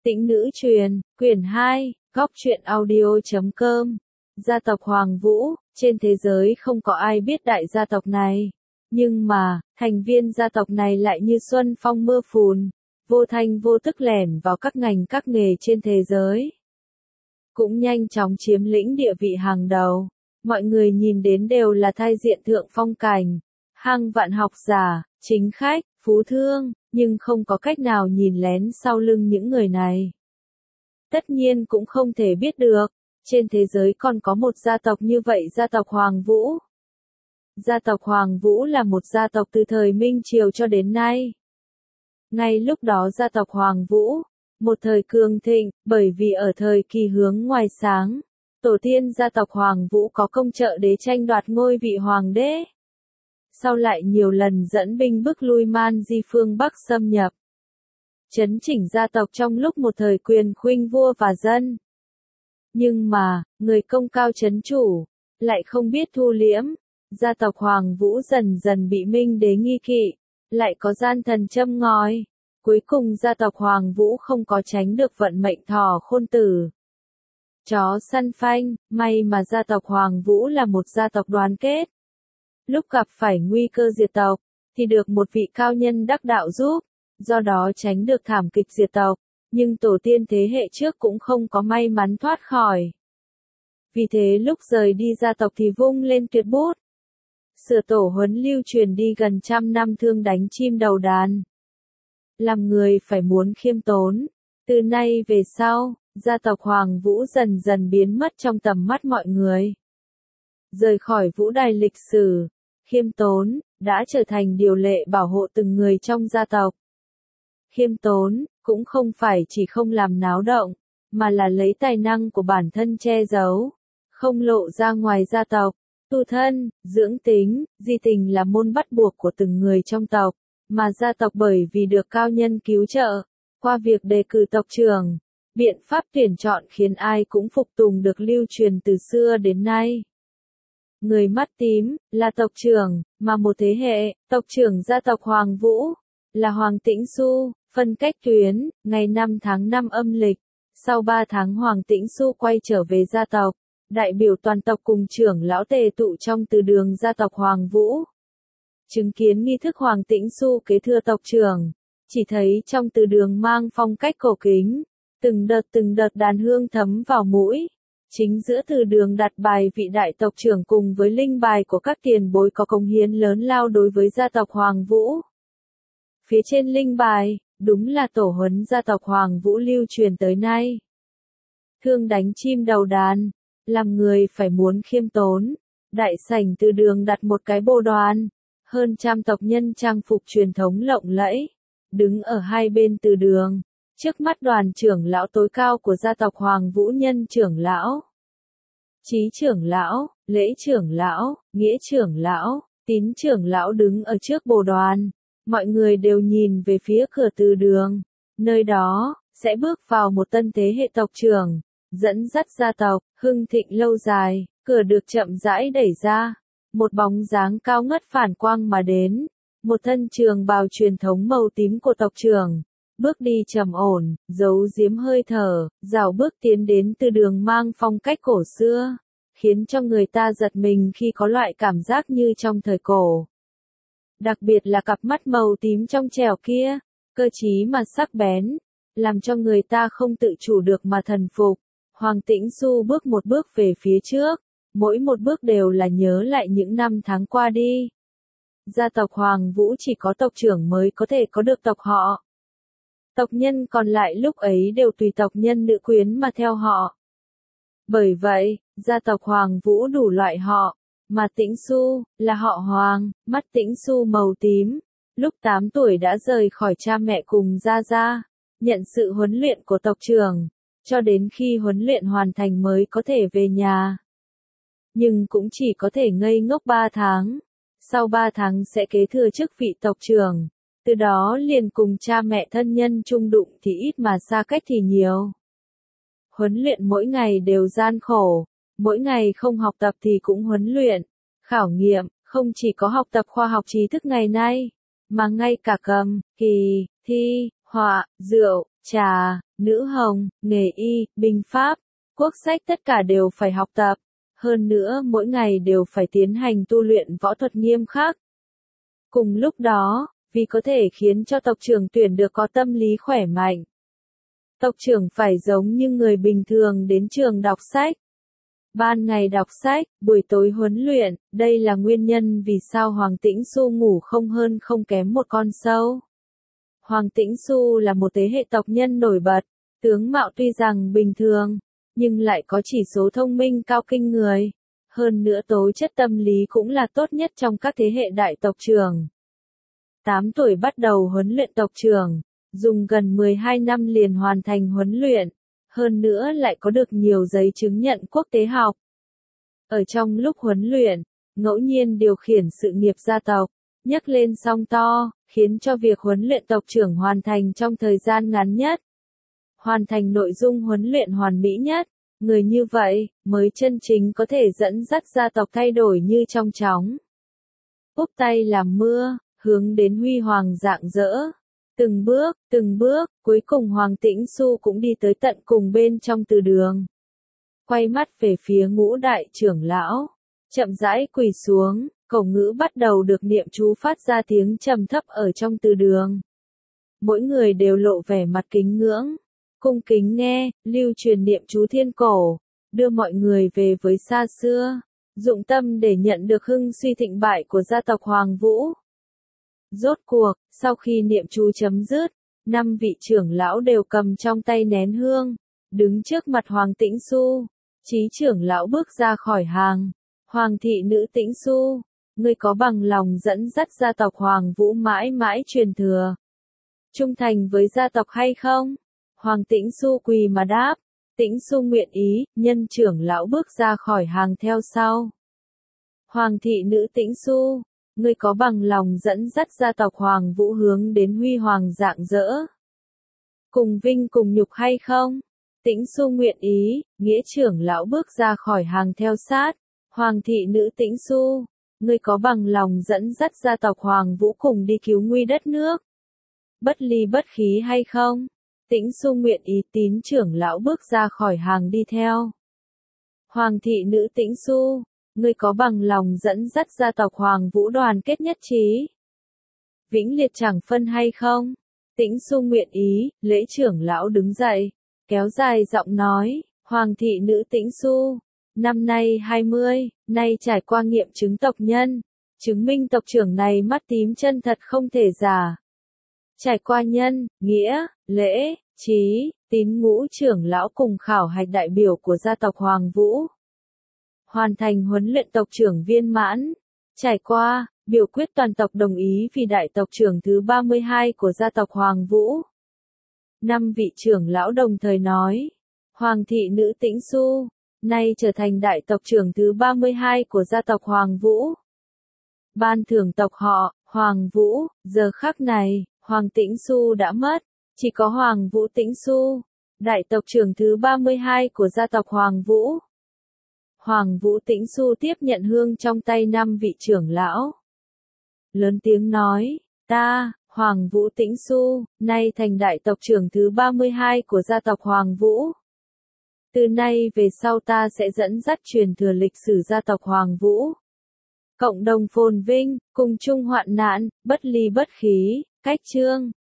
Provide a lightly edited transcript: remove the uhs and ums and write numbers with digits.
Tĩnh Nữ Truyền, quyển 2, góc truyện audio.com. Gia tộc Hoàng Vũ, trên thế giới không có ai biết đại gia tộc này. Nhưng mà, thành viên gia tộc này lại như xuân phong mưa phùn, vô thanh vô tức lẻn vào các ngành các nghề trên thế giới. Cũng nhanh chóng chiếm lĩnh địa vị hàng đầu. Mọi người nhìn đến đều là thai diện thượng phong cảnh, hàng vạn học giả, chính khách, phú thương, nhưng không có cách nào nhìn lén sau lưng những người này. Tất nhiên cũng không thể biết được, trên thế giới còn có một gia tộc như vậy, gia tộc Hoàng Vũ. Gia tộc Hoàng Vũ là một gia tộc từ thời Minh Triều cho đến nay. Ngay lúc đó gia tộc Hoàng Vũ, một thời cường thịnh, bởi vì ở thời kỳ hướng ngoài sáng, tổ tiên gia tộc Hoàng Vũ có công trợ đế tranh đoạt ngôi vị hoàng đế. Sau lại nhiều lần dẫn binh bức lui Man Di phương Bắc xâm nhập. Chấn chỉnh gia tộc trong lúc một thời quyền khuynh vua và dân. Nhưng mà, người công cao chấn chủ, lại không biết thu liễm. Gia tộc Hoàng Vũ dần dần bị Minh đế nghi kỵ, lại có gian thần châm ngòi. Cuối cùng gia tộc Hoàng Vũ không có tránh được vận mệnh thỏ khôn tử. Chó săn phanh, may mà gia tộc Hoàng Vũ là một gia tộc đoàn kết. Lúc gặp phải nguy cơ diệt tộc, thì được một vị cao nhân đắc đạo giúp, do đó tránh được thảm kịch diệt tộc, nhưng tổ tiên thế hệ trước cũng không có may mắn thoát khỏi. Vì thế lúc rời đi gia tộc thì vung lên tuyệt bút. Sửa tổ huấn lưu truyền đi gần 100 năm thương đánh chim đầu đàn. Làm người phải muốn khiêm tốn. Từ nay về sau, gia tộc Hoàng Vũ dần dần biến mất trong tầm mắt mọi người. Rời khỏi vũ đài lịch sử, khiêm tốn đã trở thành điều lệ bảo hộ từng người trong gia tộc. Khiêm tốn cũng không phải chỉ không làm náo động, mà là lấy tài năng của bản thân che giấu, không lộ ra ngoài gia tộc. Tu thân, dưỡng tính, di tình là môn bắt buộc của từng người trong tộc, mà gia tộc bởi vì được cao nhân cứu trợ, qua việc đề cử tộc trưởng, biện pháp tuyển chọn khiến ai cũng phục tùng được lưu truyền từ xưa đến nay. Người mắt tím là tộc trưởng, mà một thế hệ, tộc trưởng gia tộc Hoàng Vũ là Hoàng Tĩnh Xu. Phân cách tuyến, ngày 5 tháng 5 âm lịch, sau 3 tháng Hoàng Tĩnh Xu quay trở về gia tộc, đại biểu toàn tộc cùng trưởng lão tề tụ trong từ đường gia tộc Hoàng Vũ. Chứng kiến nghi thức Hoàng Tĩnh Xu kế thừa tộc trưởng, chỉ thấy trong từ đường mang phong cách cổ kính, từng đợt đàn hương thấm vào mũi. Chính giữa từ đường đặt bài vị đại tộc trưởng cùng với linh bài của các tiền bối có công hiến lớn lao đối với gia tộc Hoàng Vũ. Phía trên linh bài, đúng là tổ huấn gia tộc Hoàng Vũ lưu truyền tới nay. Thương đánh chim đầu đàn, làm người phải muốn khiêm tốn. Đại sảnh từ đường đặt một cái bồ đoàn, hơn 100 tộc nhân trang phục truyền thống lộng lẫy, đứng ở hai bên từ đường, trước mắt đoàn trưởng lão tối cao của gia tộc Hoàng Vũ, Nhân trưởng lão, Chí trưởng lão, Lễ trưởng lão, Nghĩa trưởng lão, Tín trưởng lão đứng ở trước bồ đoàn. Mọi người đều nhìn về phía cửa từ đường, nơi đó sẽ bước vào một tân thế hệ tộc trưởng, dẫn dắt gia tộc hưng thịnh lâu dài. Cửa được chậm rãi đẩy ra, một bóng dáng cao ngất phản quang mà đến, một thân trường bào truyền thống màu tím của tộc trưởng, bước đi trầm ổn, giấu giếm hơi thở, rảo bước tiến đến từ đường mang phong cách cổ xưa, khiến cho người ta giật mình khi có loại cảm giác như trong thời cổ. Đặc biệt là cặp mắt màu tím trong trẻo kia, cơ trí mà sắc bén, làm cho người ta không tự chủ được mà thần phục. Hoàng Tĩnh Xu bước một bước về phía trước, mỗi một bước đều là nhớ lại những năm tháng qua đi. Gia tộc Hoàng Vũ chỉ có tộc trưởng mới có thể có được tộc họ. Tộc nhân còn lại lúc ấy đều tùy tộc nhân nữ quyến mà theo họ. Bởi vậy, gia tộc Hoàng Vũ đủ loại họ. Mà Tĩnh Xu là họ Hoàng, mắt Tĩnh Xu màu tím. Lúc 8 tuổi đã rời khỏi cha mẹ cùng gia gia, nhận sự huấn luyện của tộc trưởng, cho đến khi huấn luyện hoàn thành mới có thể về nhà. Nhưng cũng chỉ có thể ngây ngốc 3 tháng. Sau 3 tháng sẽ kế thừa chức vị tộc trưởng. Từ đó liền cùng cha mẹ thân nhân chung đụng thì ít mà xa cách thì nhiều. Huấn luyện mỗi ngày đều gian khổ. Mỗi ngày không học tập thì cũng huấn luyện, khảo nghiệm, không chỉ có học tập khoa học trí thức ngày nay, mà ngay cả cầm, kỳ, thi, họa, rượu, trà, nữ hồng, nghề y, binh pháp, quốc sách tất cả đều phải học tập. Hơn nữa mỗi ngày đều phải tiến hành tu luyện võ thuật nghiêm khắc. Cùng lúc đó, vì có thể khiến cho tộc trưởng tuyển được có tâm lý khỏe mạnh, tộc trưởng phải giống như người bình thường đến trường đọc sách. Ban ngày đọc sách, buổi tối huấn luyện, đây là nguyên nhân vì sao Hoàng Tĩnh Xu ngủ không hơn không kém một con sâu. Hoàng Tĩnh Xu là một thế hệ tộc nhân nổi bật, tướng mạo tuy rằng bình thường, nhưng lại có chỉ số thông minh cao kinh người. Hơn nữa tố chất tâm lý cũng là tốt nhất trong các thế hệ đại tộc trưởng. 8 tuổi bắt đầu huấn luyện tộc trưởng, dùng gần 12 năm liền hoàn thành huấn luyện, hơn nữa lại có được nhiều giấy chứng nhận quốc tế học. Ở trong lúc huấn luyện, ngẫu nhiên điều khiển sự nghiệp gia tộc, nhấc lên song to, khiến cho việc huấn luyện tộc trưởng hoàn thành trong thời gian ngắn nhất. Hoàn thành nội dung huấn luyện hoàn mỹ nhất, người như vậy mới chân chính có thể dẫn dắt gia tộc thay đổi như trong chóng. Úp tay làm mưa, hướng đến huy hoàng rạng rỡ. Từng bước, cuối cùng Hoàng Tĩnh Xu cũng đi tới tận cùng bên trong từ đường. Quay mắt về phía Ngũ đại trưởng lão, chậm rãi quỳ xuống, cổ ngữ bắt đầu được niệm chú phát ra tiếng trầm thấp ở trong từ đường. Mỗi người đều lộ vẻ mặt kính ngưỡng, cung kính nghe, lưu truyền niệm chú thiên cổ, đưa mọi người về với xa xưa, dụng tâm để nhận được hưng suy thịnh bại của gia tộc Hoàng Vũ. Rốt cuộc, sau khi niệm chú chấm dứt, 5 vị trưởng lão đều cầm trong tay nén hương, đứng trước mặt Hoàng Tĩnh Xu. Chí trưởng lão bước ra khỏi hàng. Hoàng thị nữ Tĩnh Xu, ngươi có bằng lòng dẫn dắt gia tộc Hoàng Vũ mãi mãi truyền thừa, trung thành với gia tộc hay không? Hoàng Tĩnh Xu quỳ mà đáp, Tĩnh Xu nguyện ý. Nhân trưởng lão bước ra khỏi hàng theo sau. Hoàng thị nữ Tĩnh Xu, ngươi có bằng lòng dẫn dắt gia tộc Hoàng Vũ hướng đến huy hoàng rạng rỡ, cùng vinh cùng nhục hay không? Tĩnh Xu nguyện ý. Nghĩa trưởng lão bước ra khỏi hàng theo sát. Hoàng thị nữ Tĩnh Xu, ngươi có bằng lòng dẫn dắt gia tộc Hoàng Vũ cùng đi cứu nguy đất nước, bất ly bất khí hay không? Tĩnh Xu nguyện ý. Tín trưởng lão bước ra khỏi hàng đi theo. Hoàng thị nữ Tĩnh Xu, ngươi có bằng lòng dẫn dắt gia tộc Hoàng Vũ đoàn kết nhất trí, vĩnh liệt chẳng phân hay không? Tĩnh Xu nguyện ý. Lễ trưởng lão đứng dậy, kéo dài giọng nói, Hoàng thị nữ Tĩnh Xu, năm nay 20, nay trải qua nghiệm chứng tộc nhân, chứng minh tộc trưởng này mắt tím chân thật không thể giả. Trải qua nhân, nghĩa, lễ, trí, tín ngũ trưởng lão cùng khảo hạch đại biểu của gia tộc Hoàng Vũ. Hoàn thành huấn luyện tộc trưởng viên mãn. Trải qua, biểu quyết toàn tộc đồng ý vì đại tộc trưởng thứ 32 của gia tộc Hoàng Vũ. 5 vị trưởng lão đồng thời nói, Hoàng thị nữ Tĩnh Xu, nay trở thành đại tộc trưởng thứ 32 của gia tộc Hoàng Vũ. Ban thưởng tộc họ, Hoàng Vũ. Giờ khắc này, Hoàng Tĩnh Xu đã mất, chỉ có Hoàng Vũ Tĩnh Xu, đại tộc trưởng thứ 32 của gia tộc Hoàng Vũ. Hoàng Vũ Tĩnh Xu tiếp nhận hương trong tay 5 vị trưởng lão. Lớn tiếng nói, ta, Hoàng Vũ Tĩnh Xu, nay thành đại tộc trưởng thứ 32 của gia tộc Hoàng Vũ. Từ nay về sau ta sẽ dẫn dắt truyền thừa lịch sử gia tộc Hoàng Vũ. Cộng đồng phồn vinh, cùng chung hoạn nạn, bất ly bất khí, cách chương.